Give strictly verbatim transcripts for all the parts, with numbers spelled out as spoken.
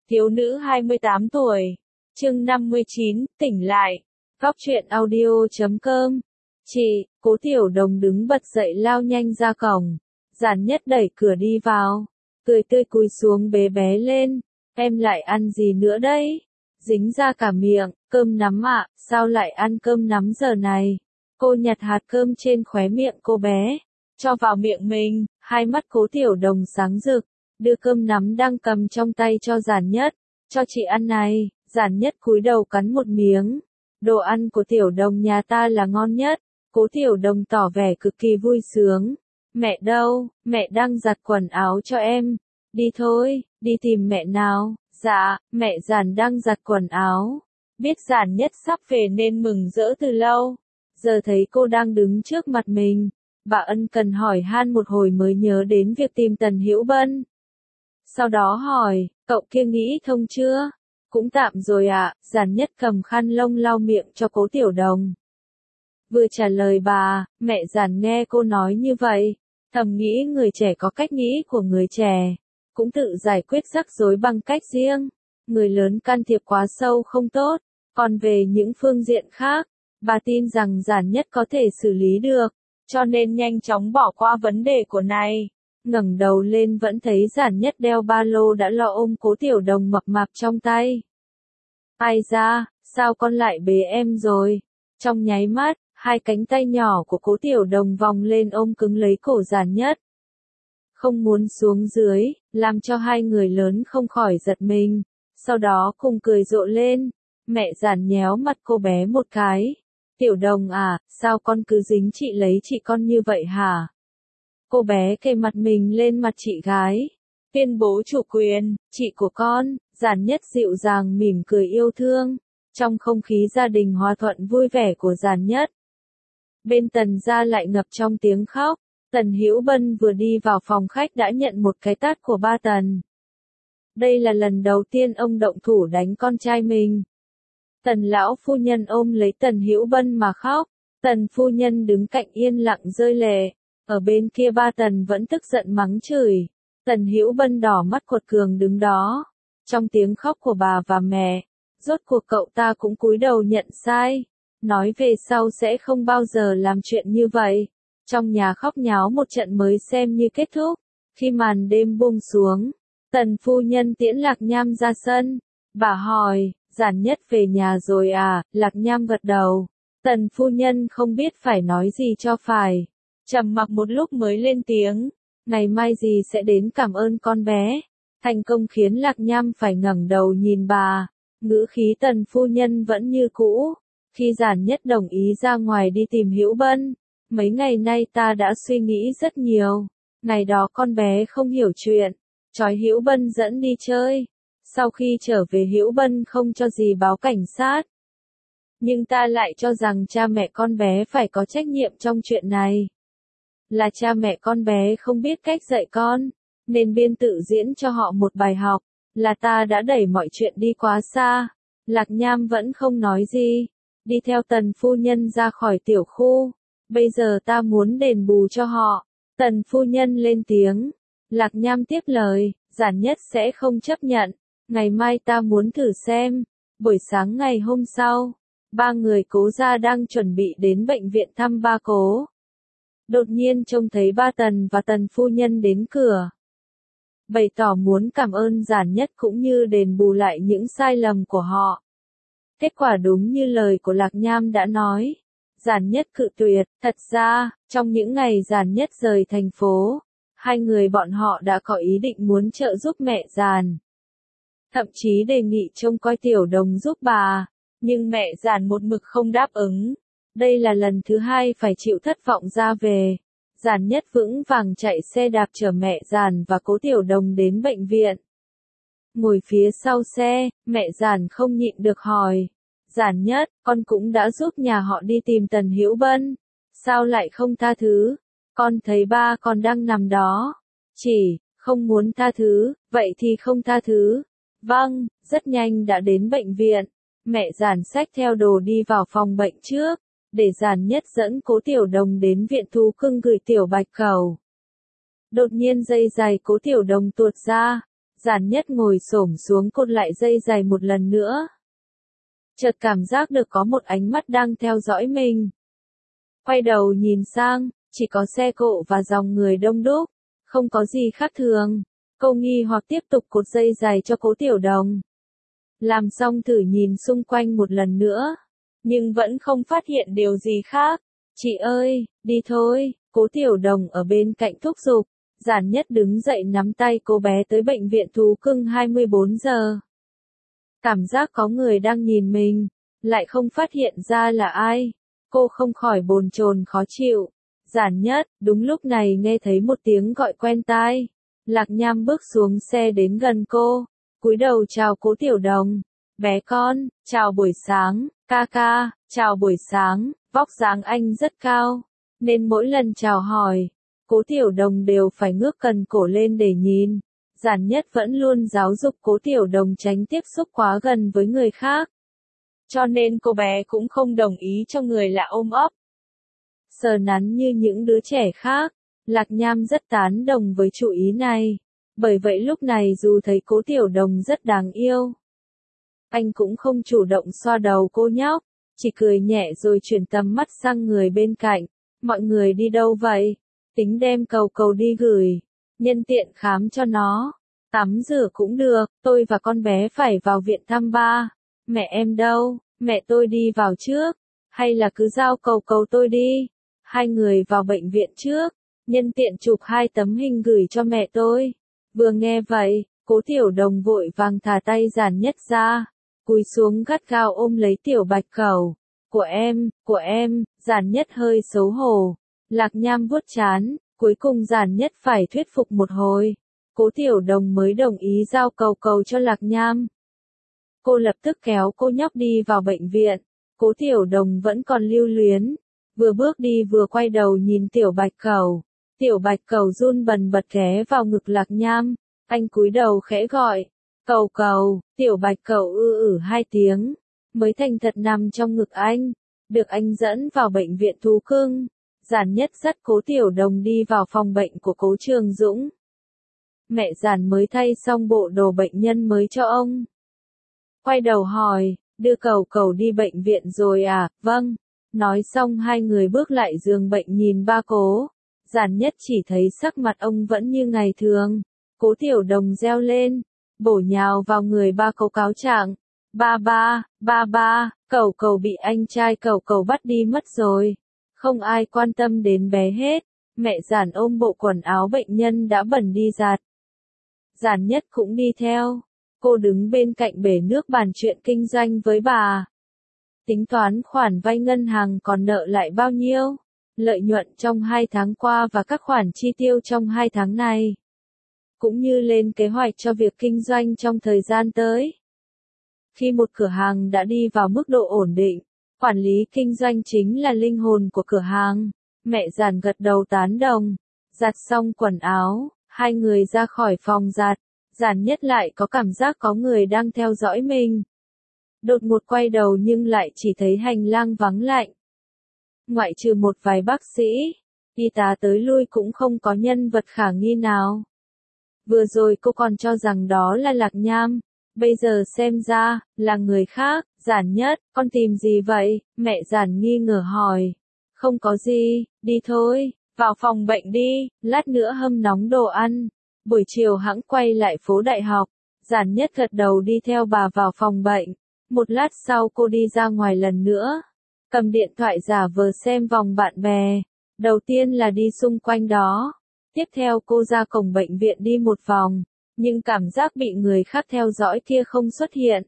Thiếu nữ hai mươi tám tuổi. Chương năm mươi chín, tỉnh lại. Góc truyện audio chấm com. Chị, Cố Tiểu Đồng đứng bật dậy lao nhanh ra cổng. Giản Nhất đẩy cửa đi vào. Cười tươi cúi xuống bế bé lên. Em lại ăn gì nữa đấy? Dính ra cả miệng, cơm nắm ạ, à, sao lại ăn cơm nắm giờ này? Cô nhặt hạt cơm trên khóe miệng cô bé, cho vào miệng mình, hai mắt Cố Tiểu Đồng sáng rực, đưa cơm nắm đang cầm trong tay cho Giản Nhất. Cho chị ăn này. Giản Nhất cúi đầu cắn một miếng. Đồ ăn của Tiểu Đồng nhà ta là ngon nhất. Cố Tiểu Đồng tỏ vẻ cực kỳ vui sướng. Mẹ đâu? Mẹ đang giặt quần áo cho em. Đi thôi, đi tìm mẹ nào. Dạ, mẹ Giản đang giặt quần áo. Biết Giản Nhất sắp về nên mừng rỡ từ lâu. Giờ thấy cô đang đứng trước mặt mình, bà ân cần hỏi han một hồi mới nhớ đến việc tìm Tần Hữu Bân. Sau đó hỏi, cậu kia nghĩ thông chưa? Cũng tạm rồi ạ. À. Giản Nhất cầm khăn lông lau miệng cho Cố Tiểu Đồng. Vừa trả lời bà, mẹ Giản nghe cô nói như vậy, thầm nghĩ người trẻ có cách nghĩ của người trẻ, cũng tự giải quyết rắc rối bằng cách riêng. Người lớn can thiệp quá sâu không tốt, còn về những phương diện khác, bà tin rằng Giản Nhất có thể xử lý được, cho nên nhanh chóng bỏ qua vấn đề của này. Ngẩng đầu lên vẫn thấy Giản Nhất đeo ba lô đã lo ôm Cố Tiểu Đồng mập mạp trong tay. Ai ra, sao con lại bế em rồi? Trong nháy mắt, hai cánh tay nhỏ của Cố Tiểu Đồng vòng lên ôm cứng lấy cổ Giản Nhất. Không muốn xuống dưới, làm cho hai người lớn không khỏi giật mình, sau đó cùng cười rộ lên. Mẹ Giản nhéo mặt cô bé một cái. Tiểu Đồng à, sao con cứ dính chị lấy chị con như vậy hả? Cô bé kề mặt mình lên mặt chị gái, tuyên bố chủ quyền, chị của con. Giản Nhất dịu dàng mỉm cười yêu thương, trong không khí gia đình hòa thuận vui vẻ của Giản Nhất. Bên Tần gia lại ngập trong tiếng khóc. Tần Hữu Bân vừa đi vào phòng khách đã nhận một cái tát của ba Tần. Đây là lần đầu tiên ông động thủ đánh con trai mình. Tần lão phu nhân ôm lấy Tần Hữu Bân mà khóc. Tần phu nhân đứng cạnh yên lặng rơi lệ. Ở bên kia ba Tần vẫn tức giận mắng chửi. Tần Hữu Bân đỏ mắt quật cường đứng đó. Trong tiếng khóc của bà và mẹ, rốt cuộc cậu ta cũng cúi đầu nhận sai. Nói về sau sẽ không bao giờ làm chuyện như vậy. Trong nhà khóc nháo một trận mới xem như kết thúc. Khi màn đêm buông xuống, Tần phu nhân tiễn Lạc Nham ra sân. Bà hỏi, Giản Nhất về nhà rồi à? Lạc Nham gật đầu. Tần phu nhân không biết phải nói gì cho phải. Trầm mặc một lúc mới lên tiếng. Ngày mai dì sẽ đến cảm ơn con bé. Thành công khiến Lạc Nham phải ngẩng đầu nhìn bà. Ngữ khí Tần phu nhân vẫn như cũ. Khi Giản Nhất đồng ý ra ngoài đi tìm Hữu Bân, mấy ngày nay ta đã suy nghĩ rất nhiều. Ngày đó con bé không hiểu chuyện, trói Hữu Bân dẫn đi chơi. Sau khi trở về Hữu Bân không cho gì báo cảnh sát. Nhưng ta lại cho rằng cha mẹ con bé phải có trách nhiệm trong chuyện này. Là cha mẹ con bé không biết cách dạy con, nên biên tự diễn cho họ một bài học. Là ta đã đẩy mọi chuyện đi quá xa. Lạc Nham vẫn không nói gì, đi theo Tần phu nhân ra khỏi tiểu khu. Bây giờ ta muốn đền bù cho họ. Tần phu nhân lên tiếng. Lạc Nham tiếp lời, Giản Nhất sẽ không chấp nhận. Ngày mai ta muốn thử xem. Buổi sáng ngày hôm sau, ba người Cố gia đang chuẩn bị đến bệnh viện thăm ba Cố. Đột nhiên trông thấy ba Tần và Tần phu nhân đến cửa, bày tỏ muốn cảm ơn Giản Nhất cũng như đền bù lại những sai lầm của họ. Kết quả đúng như lời của Lạc Nham đã nói. Giản Nhất cự tuyệt. Thật ra, trong những ngày Giản Nhất rời thành phố, hai người bọn họ đã có ý định muốn trợ giúp mẹ Giản. Thậm chí đề nghị trông coi Tiểu Đồng giúp bà, nhưng mẹ Giản một mực không đáp ứng. Đây là lần thứ hai phải chịu thất vọng ra về. Giản Nhất vững vàng chạy xe đạp chở mẹ Giản và Cố Tiểu Đồng đến bệnh viện. Ngồi phía sau xe, mẹ Giản không nhịn được hỏi. Giản Nhất, con cũng đã giúp nhà họ đi tìm Tần Hữu Bân. Sao lại không tha thứ? Con thấy ba con đang nằm đó. Chỉ, không muốn tha thứ, vậy thì không tha thứ. Vâng, rất nhanh đã đến bệnh viện. Mẹ Giản xách theo đồ đi vào phòng bệnh trước, để Giản Nhất dẫn Cố Tiểu Đồng đến viện thú cưng gửi Tiểu Bạch Cẩu. Đột nhiên dây giày Cố Tiểu Đồng tuột ra. Giản Nhất ngồi xổm xuống cột lại dây giày một lần nữa. Chợt cảm giác được có một ánh mắt đang theo dõi mình. Quay đầu nhìn sang, chỉ có xe cộ và dòng người đông đúc, không có gì khác thường. Cô nghi hoặc tiếp tục cột dây giày cho Cố Tiểu Đồng. Làm xong thử nhìn xung quanh một lần nữa, nhưng vẫn không phát hiện điều gì khác. Chị ơi, đi thôi, Cố Tiểu Đồng ở bên cạnh thúc giục. Giản Nhất đứng dậy nắm tay cô bé tới bệnh viện thú cưng hai mươi bốn giờ. Cảm giác có người đang nhìn mình, lại không phát hiện ra là ai. Cô không khỏi bồn chồn khó chịu. Giản Nhất, đúng lúc này nghe thấy một tiếng gọi quen tai. Lạc Nham bước xuống xe đến gần cô, cúi đầu chào Cố Tiểu Đồng. Bé con, chào buổi sáng, ca ca, chào buổi sáng, vóc dáng anh rất cao, nên mỗi lần chào hỏi, Cố Tiểu Đồng đều phải ngước cần cổ lên để nhìn. Giản Nhất vẫn luôn giáo dục Cố Tiểu Đồng tránh tiếp xúc quá gần với người khác. Cho nên cô bé cũng không đồng ý cho người lạ ôm ấp, sờ nắn như những đứa trẻ khác. Lạc Nham rất tán đồng với chủ ý này. Bởi vậy lúc này dù thấy Cố Tiểu Đồng rất đáng yêu, anh cũng không chủ động xoa đầu cô nhóc, chỉ cười nhẹ rồi chuyển tầm mắt sang người bên cạnh. Mọi người đi đâu vậy? Tính đem Cầu Cầu đi gửi, nhân tiện khám cho nó. Tắm rửa cũng được, tôi và con bé phải vào viện thăm ba. Mẹ em đâu? Mẹ tôi đi vào trước. Hay là cứ giao Cầu Cầu tôi đi? Hai người vào bệnh viện trước, nhân tiện chụp hai tấm hình gửi cho mẹ tôi. Vừa nghe vậy, Cố Tiểu Đồng vội vàng thả tay Giản Nhất ra, cúi xuống gắt gao ôm lấy Tiểu Bạch Cẩu. Của em, của em. Giản Nhất hơi xấu hổ. Lạc Nham vuốt trán, cuối cùng Giản Nhất phải thuyết phục một hồi. Cố Tiểu Đồng mới đồng ý giao Cầu Cầu cho Lạc Nham. Cô lập tức kéo cô nhóc đi vào bệnh viện. Cố Tiểu Đồng vẫn còn lưu luyến, vừa bước đi vừa quay đầu nhìn Tiểu Bạch Cẩu. Tiểu Bạch Cẩu run bần bật ghé vào ngực Lạc Nham, anh cúi đầu khẽ gọi, Cầu Cầu. Tiểu Bạch Cẩu ư ử hai tiếng, mới thành thật nằm trong ngực anh, được anh dẫn vào bệnh viện thú cưng. Giản Nhất dắt Cố Tiểu Đồng đi vào phòng bệnh của Cố Trường Dũng. Mẹ Giản mới thay xong bộ đồ bệnh nhân mới cho ông. Quay đầu hỏi, đưa Cầu Cầu đi bệnh viện rồi à? Vâng. Nói xong hai người bước lại giường bệnh nhìn ba Cố. Giản Nhất chỉ thấy sắc mặt ông vẫn như ngày thường. Cố Tiểu Đồng reo lên, bổ nhào vào người ba Cố cáo trạng. Ba ba, ba ba, Cầu Cầu bị anh trai Cầu Cầu bắt đi mất rồi. Không ai quan tâm đến bé hết. Mẹ Giản ôm bộ quần áo bệnh nhân đã bẩn đi giặt. Giản Nhất cũng đi theo. Cô đứng bên cạnh bể nước bàn chuyện kinh doanh với bà. Tính toán khoản vay ngân hàng còn nợ lại bao nhiêu, lợi nhuận trong hai tháng qua và các khoản chi tiêu trong hai tháng này. Cũng như lên kế hoạch cho việc kinh doanh trong thời gian tới. Khi một cửa hàng đã đi vào mức độ ổn định, quản lý kinh doanh chính là linh hồn của cửa hàng. Mẹ Giản gật đầu tán đồng. Giặt xong quần áo, hai người ra khỏi phòng giặt. Giản Nhất lại có cảm giác có người đang theo dõi mình. Đột ngột quay đầu nhưng lại chỉ thấy hành lang vắng lạnh. Ngoại trừ một vài bác sĩ, y tá tới lui cũng không có nhân vật khả nghi nào. Vừa rồi cô còn cho rằng đó là Lạc Nham, bây giờ xem ra, là người khác. Giản Nhất, con tìm gì vậy? Mẹ Giản nghi ngờ hỏi. Không có gì, đi thôi, vào phòng bệnh đi, lát nữa hâm nóng đồ ăn. Buổi chiều hãng quay lại phố Đại học. Giản Nhất gật đầu đi theo bà vào phòng bệnh. Một lát sau cô đi ra ngoài lần nữa, cầm điện thoại giả vờ xem vòng bạn bè. Đầu tiên là đi xung quanh đó. Tiếp theo cô ra cổng bệnh viện đi một vòng, nhưng cảm giác bị người khác theo dõi kia không xuất hiện.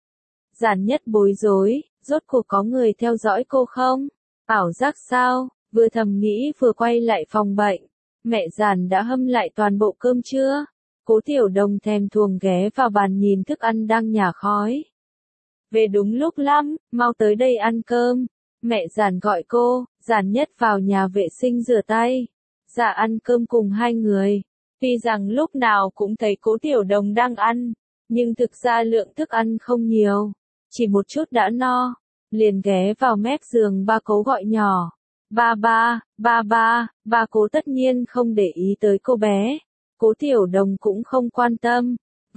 Giản Nhất bối rối, rốt cuộc có người theo dõi cô không? Ảo giác sao? Vừa thầm nghĩ vừa quay lại phòng bệnh. Mẹ Giản đã hâm lại toàn bộ cơm trưa. Cố Tiểu Đồng thèm thuồng ghé vào bàn nhìn thức ăn đang nhả khói. Về đúng lúc lắm, mau tới đây ăn cơm. Mẹ Giản gọi cô. Giản Nhất vào nhà vệ sinh rửa tay. Dạ ăn cơm cùng hai người. Tuy rằng lúc nào cũng thấy Cố Tiểu Đồng đang ăn, nhưng thực ra lượng thức ăn không nhiều, chỉ một chút đã no. Liền ghé vào mép giường ba Cố gọi nhỏ. Ba ba, ba ba, ba Cố tất nhiên không để ý tới cô bé. Cố Tiểu Đồng cũng không quan tâm,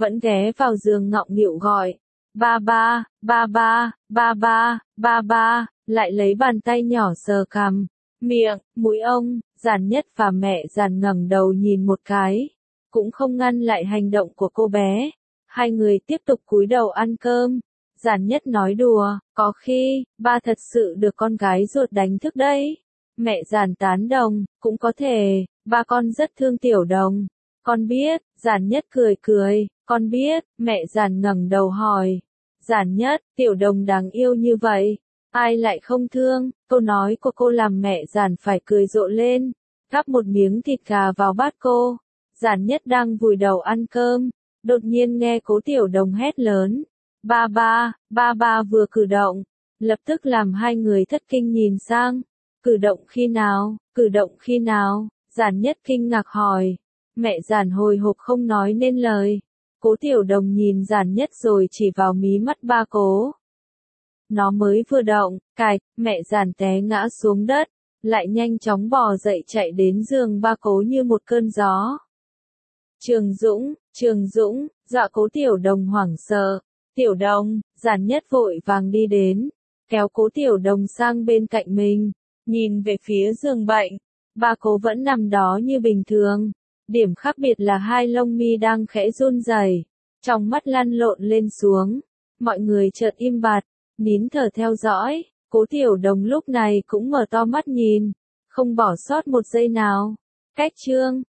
vẫn ghé vào giường ngọng nghịu gọi. Ba ba, ba ba, ba ba, ba ba, lại lấy bàn tay nhỏ sờ cằm, miệng, mũi ông. Giản Nhất và mẹ Giản ngẩng đầu nhìn một cái, cũng không ngăn lại hành động của cô bé. Hai người tiếp tục cúi đầu ăn cơm. Giản Nhất nói đùa, có khi, ba thật sự được con gái ruột đánh thức đấy. Mẹ Giản tán đồng, cũng có thể, ba con rất thương Tiểu Đồng. Con biết, Giản Nhất cười cười, con biết, mẹ Giản ngẩng đầu hỏi. Giản Nhất, Tiểu Đồng đáng yêu như vậy, ai lại không thương? Câu nói của cô làm mẹ Giản phải cười rộ lên, gắp một miếng thịt gà vào bát cô. Giản Nhất đang vùi đầu ăn cơm, đột nhiên nghe Cố Tiểu Đồng hét lớn. Ba ba, ba ba vừa cử động, lập tức làm hai người thất kinh nhìn sang. Cử động khi nào, cử động khi nào? Giản Nhất kinh ngạc hỏi. Mẹ Giản hồi hộp không nói nên lời. Cố Tiểu Đồng nhìn Giản Nhất rồi chỉ vào mí mắt ba Cố. Nó mới vừa động, cạch, mẹ Giản té ngã xuống đất, lại nhanh chóng bò dậy chạy đến giường ba Cố như một cơn gió. Trường Dũng, Trường Dũng, dọa Cố Tiểu Đồng hoảng sợ. Tiểu Đồng, Giản Nhất vội vàng đi đến, kéo Cố Tiểu Đồng sang bên cạnh mình, nhìn về phía giường bệnh. Ba Cố vẫn nằm đó như bình thường. Điểm khác biệt là hai lông mi đang khẽ run rẩy, trong mắt lăn lộn lên xuống. Mọi người chợt im bặt, nín thở theo dõi. Cố Tiểu Đồng lúc này cũng mở to mắt nhìn, không bỏ sót một giây nào. Cách chương